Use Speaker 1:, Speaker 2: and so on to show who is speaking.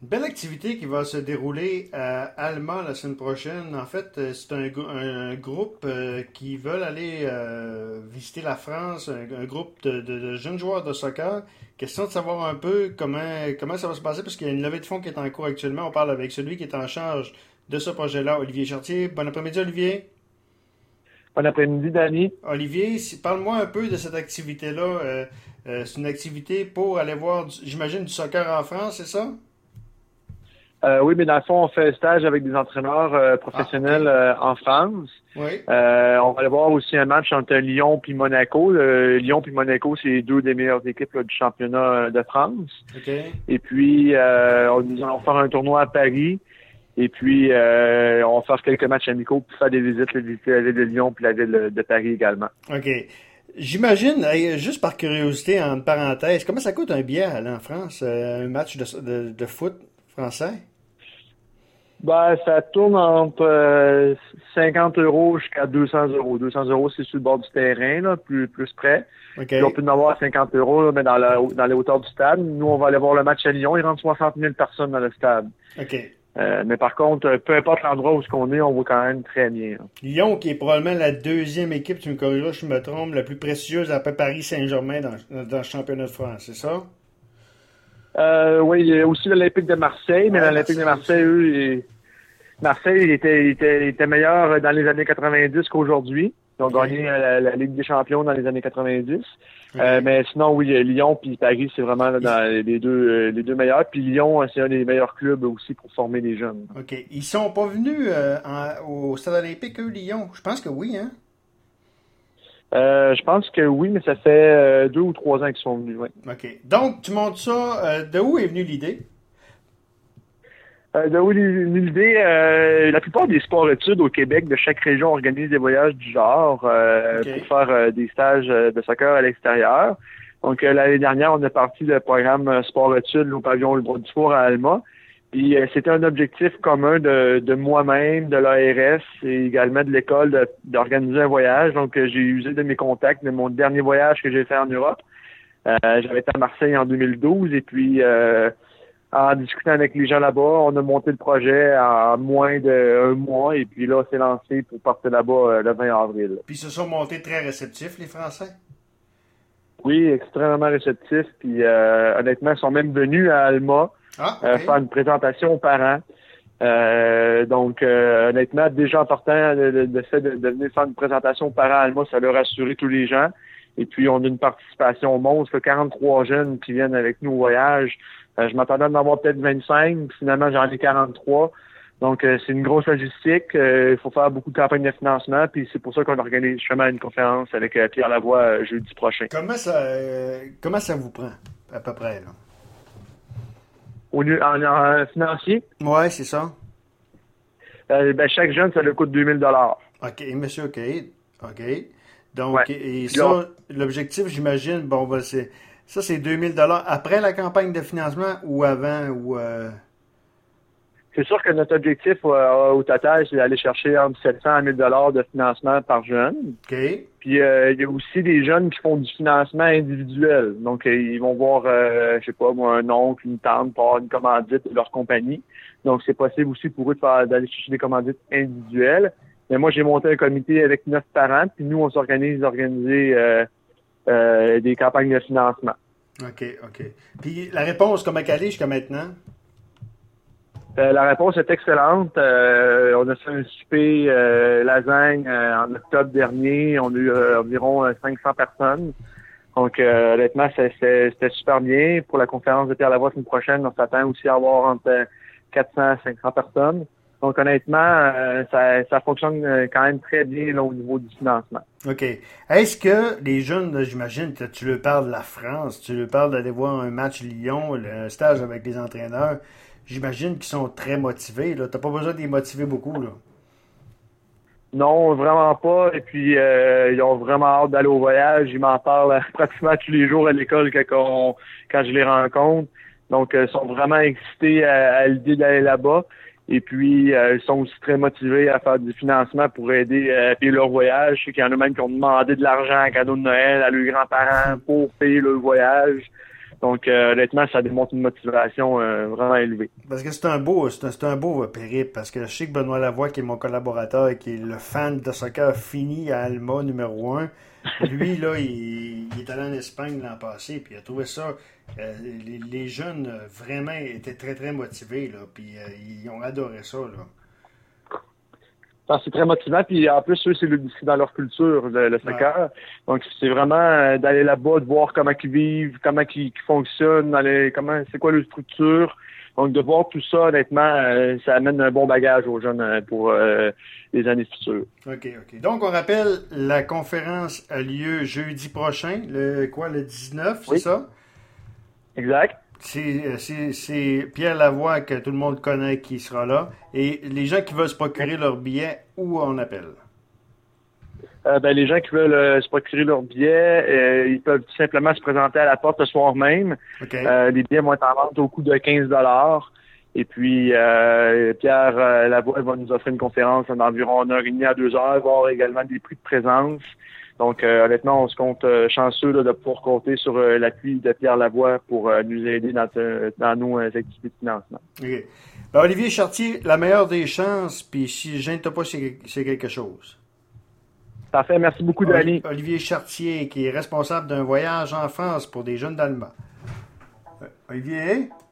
Speaker 1: Une belle activité qui va se dérouler à Alma la semaine prochaine. En fait, c'est un groupe qui veulent aller visiter la France, un groupe de jeunes joueurs de soccer. Question de savoir un peu comment ça va se passer, parce qu'il y a une levée de fonds qui est en cours actuellement. On parle avec celui qui est en charge de ce projet-là, Olivier Chartier. Bon après-midi, Olivier.
Speaker 2: Bon après-midi, Danny.
Speaker 1: Olivier, parle-moi un peu de cette activité-là. C'est une activité pour aller voir, j'imagine, du soccer en France, c'est ça?
Speaker 2: Oui, mais dans le fond, on fait un stage avec des entraîneurs
Speaker 1: Ah,
Speaker 2: professionnels
Speaker 1: OK.
Speaker 2: en France.
Speaker 1: Oui.
Speaker 2: On va aller voir aussi un match entre Lyon puis Monaco. Lyon puis Monaco, c'est deux des meilleures équipes là, du championnat de France.
Speaker 1: OK.
Speaker 2: Et puis, nous allons faire un tournoi à Paris. Et puis, on va faire quelques matchs amicaux pour faire des visites, là, visiter la ville de Lyon puis la ville de Paris également.
Speaker 1: OK. J'imagine, hey, juste par curiosité, en parenthèse, comment ça coûte un billet à aller en France, un match de foot français?
Speaker 2: Ben, ça tourne entre 50 euros jusqu'à 200 euros. 200 euros, c'est sur le bord du terrain, là, plus près.
Speaker 1: OK.
Speaker 2: Puis on peut en avoir à 50 euros, là, mais dans les hauteurs du stade. Nous, on va aller voir le match à Lyon. Il rentre 60 000 personnes dans le stade.
Speaker 1: OK.
Speaker 2: Mais par contre, peu importe l'endroit où on est, on voit quand même très bien, là.
Speaker 1: Lyon, qui est probablement la deuxième équipe, tu me corrigeras si je me trompe, la plus précieuse après Paris Saint-Germain dans le championnat de France, c'est ça?
Speaker 2: Oui, il y a aussi l'Olympique de Marseille, mais
Speaker 1: Ouais,
Speaker 2: l'Olympique de
Speaker 1: Marseille
Speaker 2: Marseille,
Speaker 1: aussi.
Speaker 2: Marseille était meilleur dans les années 90 qu'aujourd'hui. Ils ont
Speaker 1: OK.
Speaker 2: gagné la Ligue des champions dans les années 90.
Speaker 1: OK.
Speaker 2: Mais sinon, oui, Lyon puis Paris, c'est vraiment là, dans les deux meilleurs. Puis Lyon, c'est un des meilleurs clubs aussi pour former les jeunes.
Speaker 1: OK. Ils sont pas venus au Stade olympique, eux, Lyon? Je pense que oui, hein?
Speaker 2: Je pense que oui, mais ça fait 2 ou 3 ans qu'ils sont venus. Oui.
Speaker 1: OK. Donc, tu montes ça. De où est venue l'idée?
Speaker 2: De où l'idée, la plupart des sports-études au Québec de chaque région organisent des voyages du genre pour
Speaker 1: OK.
Speaker 2: faire des stages de soccer à l'extérieur. Donc l'année dernière, on a parti le programme sport-études au pavillon Le Bras-du-Four à Alma. Puis c'était un objectif commun de moi-même, de l'ARS et également de l'école d'organiser un voyage. Donc j'ai usé de mes contacts de mon dernier voyage que j'ai fait en Europe. J'avais été à Marseille en 2012 et puis en discutant avec les gens là-bas, on a monté le projet en moins d'un mois et puis là, c'est lancé pour partir là-bas le 20 avril.
Speaker 1: Puis ils se sont montés très réceptifs, les Français.
Speaker 2: Oui, extrêmement réceptif. Puis honnêtement, ils sont même venus à Alma
Speaker 1: Ah, OK.
Speaker 2: faire une présentation aux parents. Donc, honnêtement, déjà en partant, le fait de venir faire une présentation aux parents à Alma, ça leur a rassuré tous les gens. Et puis, on a une participation monstre, 43 jeunes qui viennent avec nous au voyage. Je m'attendais à en avoir peut-être 25, puis finalement, j'en ai 43. Donc, c'est une grosse logistique. Il faut faire beaucoup de campagnes de financement, puis c'est pour ça qu'on organise justement une conférence avec Pierre Lavoie jeudi prochain.
Speaker 1: Comment ça vous prend, à peu près, là?
Speaker 2: En financier,
Speaker 1: Ouais, c'est ça.
Speaker 2: ben, chaque jeune, ça lui coûte 2 000 $.
Speaker 1: OK, monsieur, OK. OK. Donc,
Speaker 2: Ouais.
Speaker 1: et
Speaker 2: Puis là,
Speaker 1: ça, l'objectif, j'imagine, bon, ben, c'est 2000 $ après la campagne de financement ou avant ou
Speaker 2: c'est sûr que notre objectif au total, c'est d'aller chercher entre 700 et 1 000 $ de financement par jeune.
Speaker 1: OK.
Speaker 2: Puis il y a aussi des jeunes qui font du financement individuel. Donc ils vont voir, je sais pas moi, un oncle, une tante pour avoir une commandite de leur compagnie. Donc c'est possible aussi pour eux d'aller chercher des commandites individuelles. Mais moi j'ai monté un comité avec 9 parents, puis nous on d'organiser des campagnes de financement.
Speaker 1: OK, OK. Puis la réponse, comment elle est jusqu'à maintenant?
Speaker 2: La réponse est excellente. On a fait un souper lasagne en octobre dernier. On a eu environ 500 personnes. Donc, honnêtement, c'était super bien. Pour la conférence de Pierre Lavoie la semaine prochaine, on s'attend aussi à avoir entre 400 et 500 personnes. Donc, honnêtement, ça fonctionne quand même très bien là, au niveau du financement.
Speaker 1: OK. Est-ce que les jeunes, là, j'imagine, tu leur parles de la France, tu leur parles d'aller voir un match Lyon, un stage avec les entraîneurs, j'imagine qu'ils sont très motivés, là. T'as pas besoin de les motiver beaucoup, là.
Speaker 2: Non, vraiment pas. Et puis, ils ont vraiment hâte d'aller au voyage. Ils m'en parlent pratiquement tous les jours à l'école quand je les rencontre. Donc, ils sont vraiment excités à l'idée d'aller là-bas. Et puis, ils sont aussi très motivés à faire du financement pour aider à payer leur voyage. Je sais qu'il y en a même qui ont demandé de l'argent en cadeau de Noël à leurs grands-parents pour payer leur voyage. Donc, honnêtement, ça démontre une motivation vraiment élevée.
Speaker 1: Parce que c'est un beau périple. Parce que je sais que Benoît Lavoie, qui est mon collaborateur et qui est le fan de soccer fini à Alma numéro 1, lui, là, il est allé en Espagne l'an passé, puis il a trouvé ça. Les jeunes, vraiment, étaient très, très motivés, là, puis ils ont adoré ça, là.
Speaker 2: C'est très motivant, puis en plus, eux, c'est dans leur culture, le soccer. Ouais. Donc, c'est vraiment d'aller là-bas, de voir comment ils vivent, comment ils fonctionnent, c'est quoi leur structure. Donc, de voir tout ça, honnêtement, ça amène un bon bagage aux jeunes pour les années futures.
Speaker 1: OK. Donc, on rappelle, la conférence a lieu jeudi prochain, le 19, c'est ça?
Speaker 2: Exact.
Speaker 1: C'est Pierre Lavoie, que tout le monde connaît, qui sera là. Et les gens qui veulent se procurer leur billet, où on appelle?
Speaker 2: Les gens qui veulent se procurer leur billet, ils peuvent tout simplement se présenter à la porte le soir même.
Speaker 1: Okay.
Speaker 2: Les billets vont être en vente au coût de 15 $. Et puis, Pierre Lavoie va nous offrir une conférence d'environ 1h30 à 2 heures. Il va y avoir également des prix de présence. Donc, honnêtement, on se compte chanceux là, de pouvoir compter sur l'appui de Pierre Lavoie pour nous aider dans nos activités de financement.
Speaker 1: Okay. Alors, Olivier Chartier, la meilleure des chances, puis si je ne gêne pas, c'est quelque chose.
Speaker 2: Parfait, merci beaucoup, Danny.
Speaker 1: Olivier Chartier, qui est responsable d'un voyage en France pour des jeunes d'Allemand. Olivier?